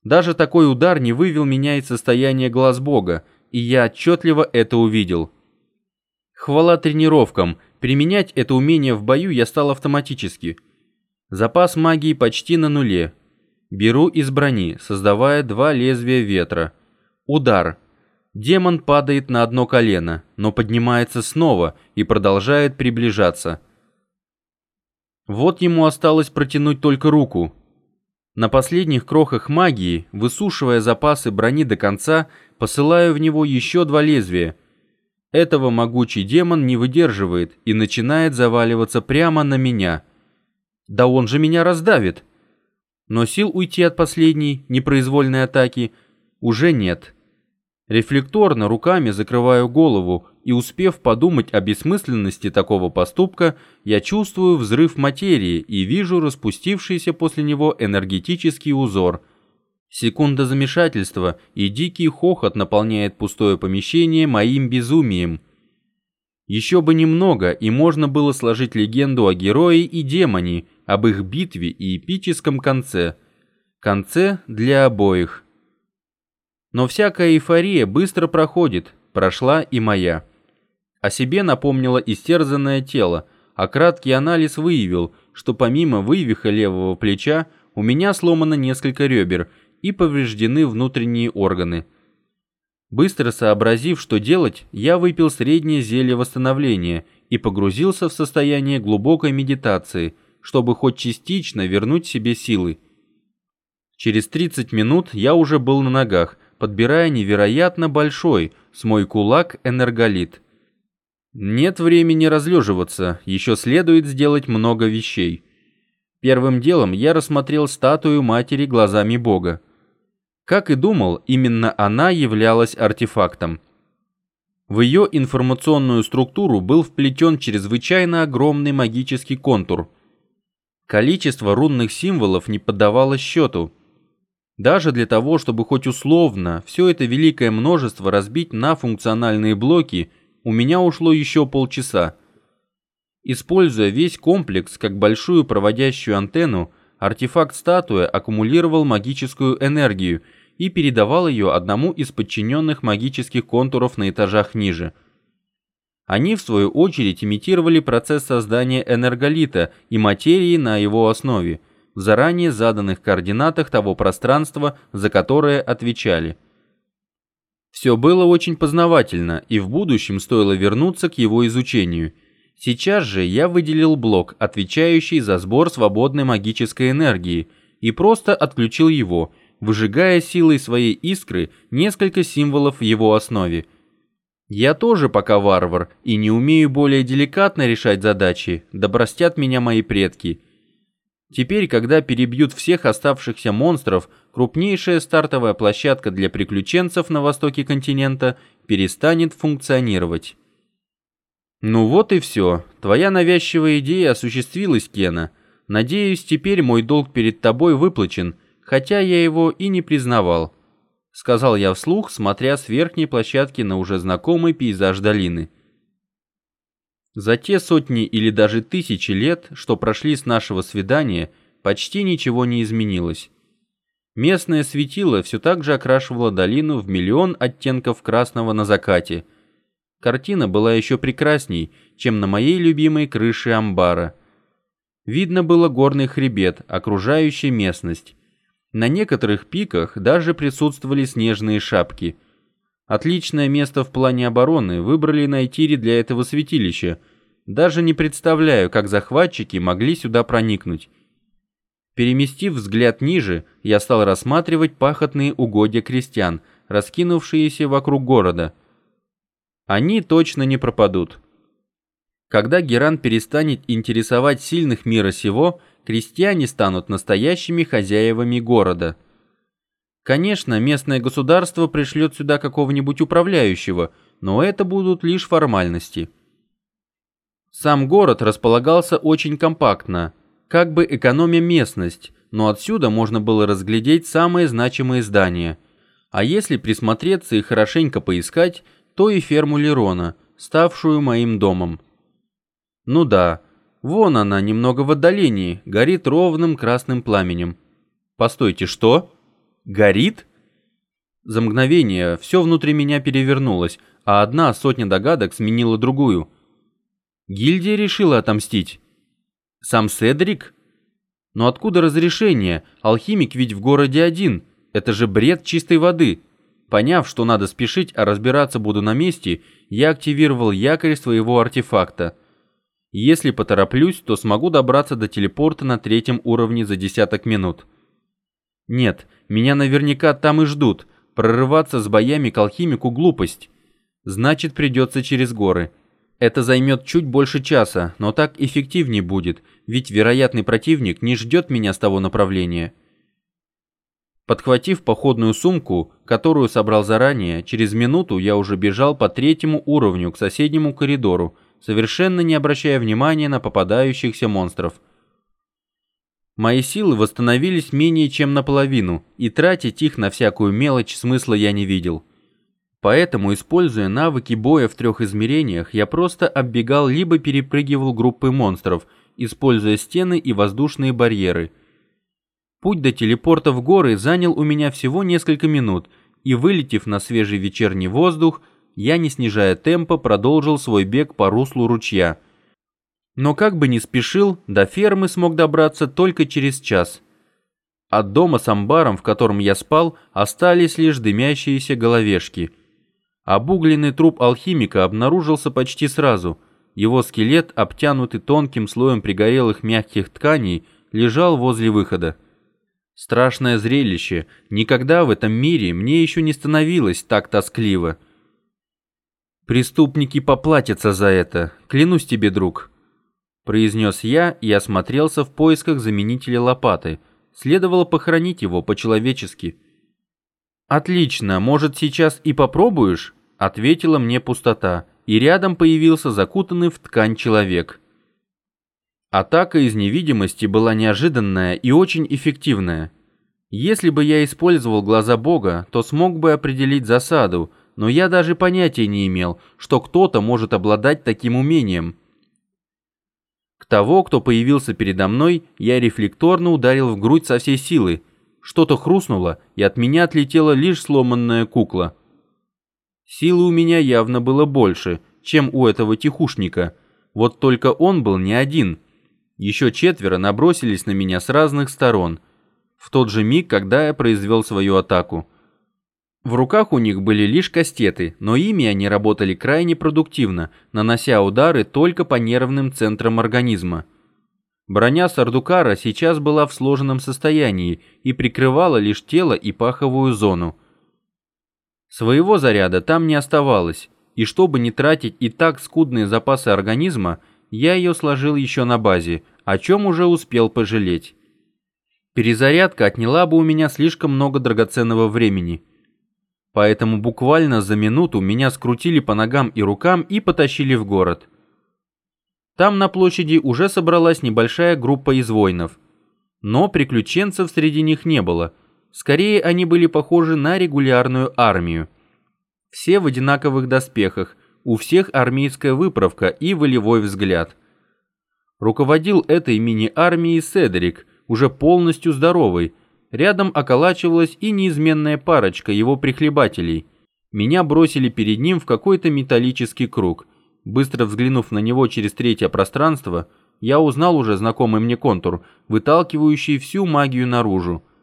Даже такой удар не вывел меня из состояния глаз Бога, и я отчетливо это увидел. Хвала тренировкам, применять это умение в бою я стал автоматически. Запас магии почти на нуле. Беру из брони, создавая 2 лезвия ветра. Удар. Демон падает на одно колено, но поднимается снова и продолжает приближаться. Вот ему осталось протянуть только руку. На последних крохах магии, высушивая запасы брони до конца, посылаю в него еще 2 лезвия. Этого могучий демон не выдерживает и начинает заваливаться прямо на меня. Да он же меня раздавит. Но сил уйти от последней, непроизвольной атаки уже нет. Рефлекторно руками закрываю голову, и, успев подумать о бессмысленности такого поступка, я чувствую взрыв материи и вижу распустившийся после него энергетический узор. Секунда замешательства, и дикий хохот наполняет пустое помещение моим безумием. Еще бы немного, и можно было сложить легенду о герое и демоне, об их битве и эпическом конце. Конце для обоих. Но всякая эйфория быстро проходит, прошла и моя. О себе напомнило истерзанное тело, а краткий анализ выявил, что помимо вывиха левого плеча у меня сломано несколько ребер и повреждены внутренние органы. Быстро сообразив, что делать, я выпил среднее зелье восстановления и погрузился в состояние глубокой медитации, чтобы хоть частично вернуть себе силы. Через 30 минут я уже был на ногах, подбирая невероятно большой, с мой кулак, энерголит. Нет времени разлеживаться, еще следует сделать много вещей. Первым делом я рассмотрел статую матери глазами Бога. Как и думал, именно она являлась артефактом. В ее информационную структуру был вплетен чрезвычайно огромный магический контур. Количество рунных символов не поддавалось счету. Даже для того, чтобы хоть условно все это великое множество разбить на функциональные блоки, у меня ушло еще полчаса. Используя весь комплекс как большую проводящую антенну, артефакт-статуя аккумулировал магическую энергию и передавал ее одному из подчиненных магических контуров на этажах ниже. Они, в свою очередь, имитировали процесс создания энерголита и материи на его основе, в заранее заданных координатах того пространства, за которое отвечали. Все было очень познавательно, и в будущем стоило вернуться к его изучению. Сейчас же я выделил блок, отвечающий за сбор свободной магической энергии, и просто отключил его, выжигая силой своей искры несколько символов в его основе. Я тоже пока варвар и не умею более деликатно решать задачи, да простят меня мои предки. Теперь, когда перебьют всех оставшихся монстров, крупнейшая стартовая площадка для приключенцев на востоке континента перестанет функционировать. Ну вот и все. Твоя навязчивая идея осуществилась, Кена. Надеюсь, теперь мой долг перед тобой выплачен, хотя я его и не признавал, сказал я вслух, смотря с верхней площадки на уже знакомый пейзаж долины. За те сотни или даже тысячи лет, что прошли с нашего свидания, почти ничего не изменилось. Местное светило все так же окрашивало долину в миллион оттенков красного на закате. Картина была еще прекрасней, чем на моей любимой крыше амбара. Видно было горный хребет, окружающий местность. На некоторых пиках даже присутствовали снежные шапки. Отличное место в плане обороны выбрали на Этире для этого святилища. Даже не представляю, как захватчики могли сюда проникнуть. Переместив взгляд ниже, я стал рассматривать пахотные угодья крестьян, раскинувшиеся вокруг города. Они точно не пропадут. Когда Геран перестанет интересовать сильных мира сего, крестьяне станут настоящими хозяевами города. Конечно, местное государство пришлет сюда какого-нибудь управляющего, но это будут лишь формальности. Сам город располагался очень компактно, как бы экономя местность, но отсюда можно было разглядеть самые значимые здания. А если присмотреться и хорошенько поискать, то и ферму Лерона, ставшую моим домом. Ну да, вон она, немного в отдалении, горит ровным красным пламенем. Постойте, что? Горит? За мгновение все внутри меня перевернулось, а одна сотня догадок сменила другую. Гильдия решила отомстить. Сам Седрик? Но откуда разрешение? Алхимик ведь в городе один. Это же бред чистой воды. Поняв, что надо спешить, а разбираться буду на месте, я активировал якорь своего артефакта. Если потороплюсь, то смогу добраться до телепорта на 3-м уровне за десяток минут. Нет, меня наверняка там и ждут. Прорываться с боями к алхимику глупость. Значит, придется через горы. Это займет чуть больше часа, но так эффективнее будет, ведь вероятный противник не ждет меня с того направления. Подхватив походную сумку, которую собрал заранее, через минуту я уже бежал по 3-му уровню к соседнему коридору, совершенно не обращая внимания на попадающихся монстров. Мои силы восстановились менее чем наполовину, и тратить их на всякую мелочь смысла я не видел. Поэтому, используя навыки боя в 3 измерениях, я просто оббегал либо перепрыгивал группы монстров, используя стены и воздушные барьеры. Путь до телепорта в горы занял у меня всего несколько минут, и, вылетев на свежий вечерний воздух, я, не снижая темпа, продолжил свой бег по руслу ручья. Но как бы ни спешил, до фермы смог добраться только через час. От дома с амбаром, в котором я спал, остались лишь дымящиеся головешки. Обугленный труп алхимика обнаружился почти сразу. Его скелет, обтянутый тонким слоем пригорелых мягких тканей, лежал возле выхода. Страшное зрелище. Никогда в этом мире мне еще не становилось так тоскливо. «Преступники поплатятся за это, клянусь тебе, друг», — произнес я и осмотрелся в поисках заменителя лопаты. Следовало похоронить его по-человечески. «Отлично, может, сейчас и попробуешь?» — ответила мне пустота, и рядом появился закутанный в ткань человек. Атака из невидимости была неожиданная и очень эффективная. Если бы я использовал глаза Бога, то смог бы определить засаду, но я даже понятия не имел, что кто-то может обладать таким умением. К того, кто появился передо мной, я рефлекторно ударил в грудь со всей силы. Что-то хрустнуло, и от меня отлетела лишь сломанная кукла. Силы у меня явно было больше, чем у этого тихушника. Вот только он был не один. Еще 4 набросились на меня с разных сторон. В тот же миг, когда я произвел свою атаку. В руках у них были лишь кастеты, но ими они работали крайне продуктивно, нанося удары только по нервным центрам организма. Броня Сардукара сейчас была в сложенном состоянии и прикрывала лишь тело и паховую зону. Своего заряда там не оставалось, и чтобы не тратить и так скудные запасы организма, я ее сложил еще на базе, о чем уже успел пожалеть. Перезарядка отняла бы у меня слишком много драгоценного времени. Поэтому буквально за минуту меня скрутили по ногам и рукам и потащили в город. Там на площади уже собралась небольшая группа из воинов. Но приключенцев среди них не было. Скорее, они были похожи на регулярную армию. Все в одинаковых доспехах, у всех армейская выправка и волевой взгляд. Руководил этой мини-армией Седрик, уже полностью здоровый. Рядом околачивалась и неизменная парочка его прихлебателей. Меня бросили перед ним в какой-то металлический круг. Быстро взглянув на него через 3-е пространство, я узнал уже знакомый мне контур, выталкивающий всю магию наружу.